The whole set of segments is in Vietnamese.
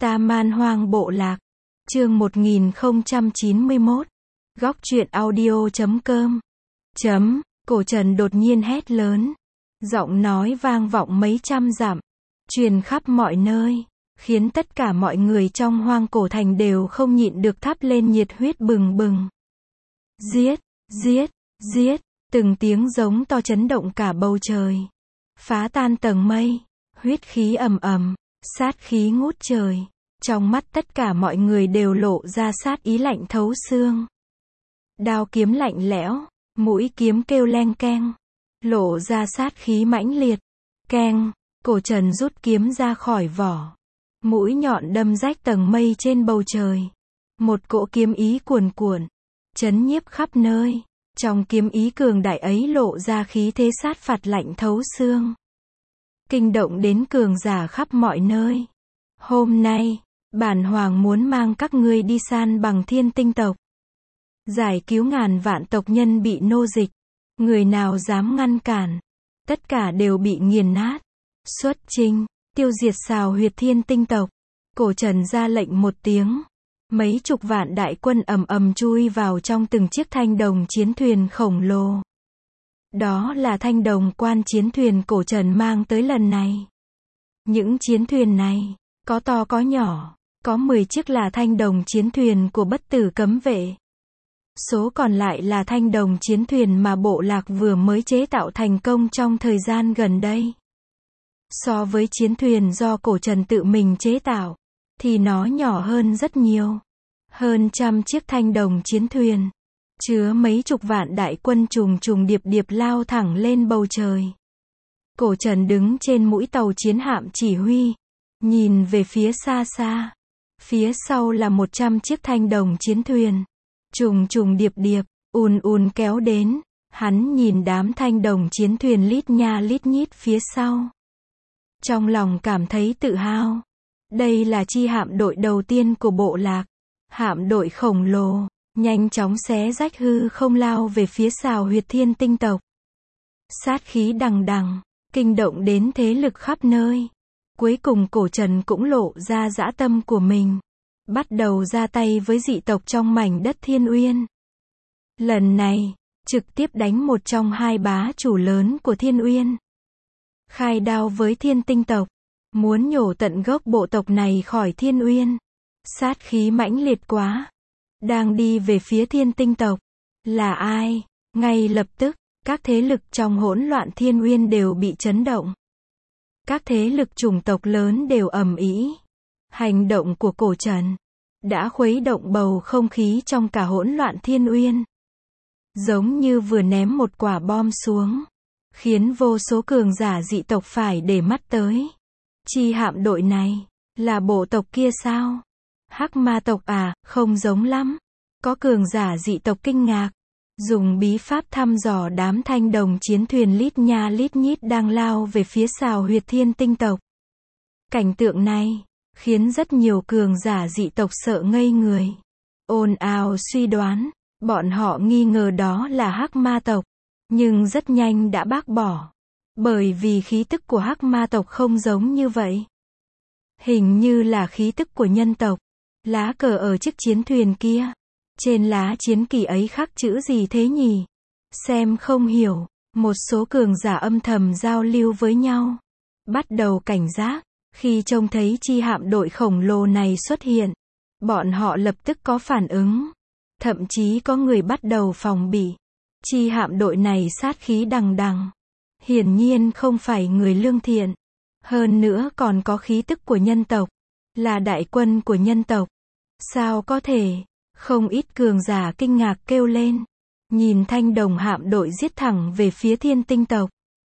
Ta Man Hoang Bộ Lạc. Chương 1091. Góc truyện audio.com. Cổ Trần đột nhiên hét lớn. Giọng nói vang vọng mấy trăm dặm, truyền khắp mọi nơi, khiến tất cả mọi người trong Hoang Cổ Thành đều không nhịn được thắp lên nhiệt huyết bừng bừng. Giết, giết, giết, từng tiếng giống to chấn động cả bầu trời, phá tan tầng mây, huyết khí ầm ầm, sát khí ngút trời. Trong mắt tất cả mọi người đều lộ ra sát ý lạnh thấu xương. Đao kiếm lạnh lẽo, mũi kiếm kêu leng keng, lộ ra sát khí mãnh liệt. Keng, Cổ Trần rút kiếm ra khỏi vỏ, mũi nhọn đâm rách tầng mây trên bầu trời. Một cỗ kiếm ý cuồn cuộn, chấn nhiếp khắp nơi. Trong kiếm ý cường đại ấy lộ ra khí thế sát phạt lạnh thấu xương, kinh động đến cường giả khắp mọi nơi. Hôm nay, bản hoàng muốn mang các ngươi đi san bằng Thiên Tinh tộc, giải cứu ngàn vạn tộc nhân bị nô dịch. Người nào dám ngăn cản, tất cả đều bị nghiền nát. Xuất chinh, tiêu diệt xào huyệt Thiên Tinh tộc. Cổ Trần ra lệnh một tiếng. Mấy chục vạn đại quân ầm ầm chui vào trong từng chiếc thanh đồng chiến thuyền khổng lồ. Đó là thanh đồng quan chiến thuyền Cổ Trần mang tới lần này. Những chiến thuyền này, có to có nhỏ, có 10 chiếc là thanh đồng chiến thuyền của bất tử cấm vệ. Số còn lại là thanh đồng chiến thuyền mà bộ lạc vừa mới chế tạo thành công trong thời gian gần đây. So với chiến thuyền do Cổ Trần tự mình chế tạo, thì nó nhỏ hơn rất nhiều. Hơn trăm chiếc thanh đồng chiến thuyền, chứa mấy chục vạn đại quân trùng trùng điệp điệp lao thẳng lên bầu trời. Cổ Trần đứng trên mũi tàu chiến hạm chỉ huy, nhìn về phía xa xa. Phía sau là 100 chiếc thanh đồng chiến thuyền, trùng trùng điệp điệp, ùn ùn kéo đến. Hắn nhìn đám thanh đồng chiến thuyền lít nha lít nhít phía sau, trong lòng cảm thấy tự hào. Đây là chi hạm đội đầu tiên của bộ lạc. Hạm đội khổng lồ, nhanh chóng xé rách hư không lao về phía xào huyệt Thiên Tinh tộc. Sát khí đằng đằng, kinh động đến thế lực khắp nơi. Cuối cùng Cổ Trần cũng lộ ra dã tâm của mình, bắt đầu ra tay với dị tộc trong mảnh đất Thiên Uyên. Lần này, trực tiếp đánh một trong hai bá chủ lớn của Thiên Uyên. Khai đao với Thiên Tinh tộc, muốn nhổ tận gốc bộ tộc này khỏi Thiên Uyên. Sát khí mãnh liệt quá. Đang đi về phía Thiên Tinh tộc. Là ai? Ngay lập tức, các thế lực trong hỗn loạn Thiên Uyên đều bị chấn động. Các thế lực chủng tộc lớn đều ầm ĩ. Hành động của Cổ Trần đã khuấy động bầu không khí trong cả hỗn loạn Thiên Uyên. Giống như vừa ném một quả bom xuống, khiến vô số cường giả dị tộc phải để mắt tới. Chi hạm đội này, là bộ tộc kia sao? Hắc ma tộc à? Không giống lắm. Có cường giả dị tộc kinh ngạc, dùng bí pháp thăm dò đám thanh đồng chiến thuyền lít nha lít nhít đang lao về phía xào huyệt Thiên Tinh tộc. Cảnh tượng này khiến rất nhiều cường giả dị tộc sợ ngây người, ồn ào suy đoán. Bọn họ nghi ngờ đó là Hắc ma tộc, nhưng rất nhanh đã bác bỏ, bởi vì khí tức của Hắc ma tộc không giống như vậy. Hình như là khí tức của nhân tộc. Lá cờ ở chiếc chiến thuyền kia, trên lá chiến kỳ ấy khắc chữ gì thế nhỉ? Xem không hiểu. Một số cường giả âm thầm giao lưu với nhau, bắt đầu cảnh giác. Khi trông thấy chi hạm đội khổng lồ này xuất hiện, bọn họ lập tức có phản ứng. Thậm chí có người bắt đầu phòng bị. Chi hạm đội này sát khí đằng đằng, hiển nhiên không phải người lương thiện. Hơn nữa còn có khí tức của nhân tộc, là đại quân của nhân tộc. Sao có thể? Không ít cường giả kinh ngạc kêu lên, nhìn thanh đồng hạm đội giết thẳng về phía Thiên Tinh tộc,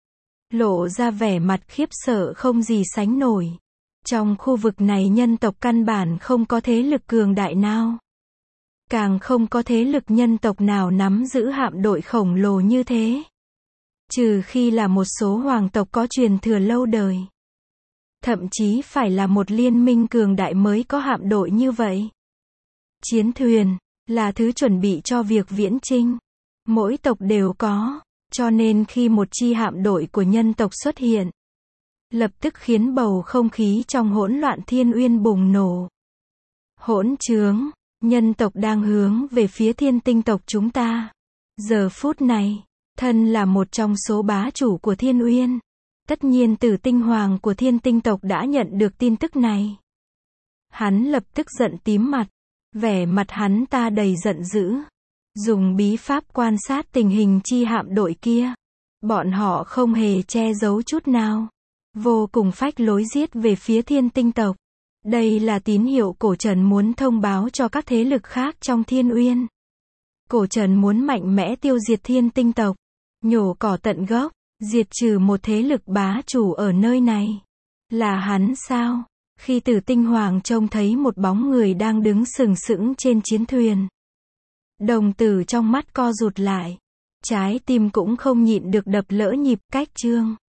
lộ ra vẻ mặt khiếp sợ không gì sánh nổi. Trong khu vực này nhân tộc căn bản không có thế lực cường đại nào, càng không có thế lực nhân tộc nào nắm giữ hạm đội khổng lồ như thế, trừ khi là một số hoàng tộc có truyền thừa lâu đời. Thậm chí phải là một liên minh cường đại mới có hạm đội như vậy. Chiến thuyền là thứ chuẩn bị cho việc viễn chinh, mỗi tộc đều có, cho nên khi một chi hạm đội của nhân tộc xuất hiện, lập tức khiến bầu không khí trong hỗn loạn Thiên Uyên bùng nổ. Hỗn trướng, nhân tộc đang hướng về phía Thiên Tinh tộc chúng ta. Giờ phút này, thân là một trong số bá chủ của Thiên Uyên, tất nhiên Tử Tinh Hoàng của Thiên Tinh tộc đã nhận được tin tức này. Hắn lập tức giận tím mặt, vẻ mặt hắn ta đầy giận dữ, dùng bí pháp quan sát tình hình chi hạm đội kia. Bọn họ không hề che giấu chút nào, vô cùng phách lối giết về phía Thiên Tinh tộc. Đây là tín hiệu Cổ Trần muốn thông báo cho các thế lực khác trong Thiên Uyên. Cổ Trần muốn mạnh mẽ tiêu diệt Thiên Tinh tộc, nhổ cỏ tận gốc, diệt trừ một thế lực bá chủ ở nơi này. Là hắn sao? Khi Tử Tinh Hoàng trông thấy một bóng người đang đứng sừng sững trên chiến thuyền, đồng tử trong mắt co rụt lại, trái tim cũng không nhịn được đập lỡ nhịp. Cách chương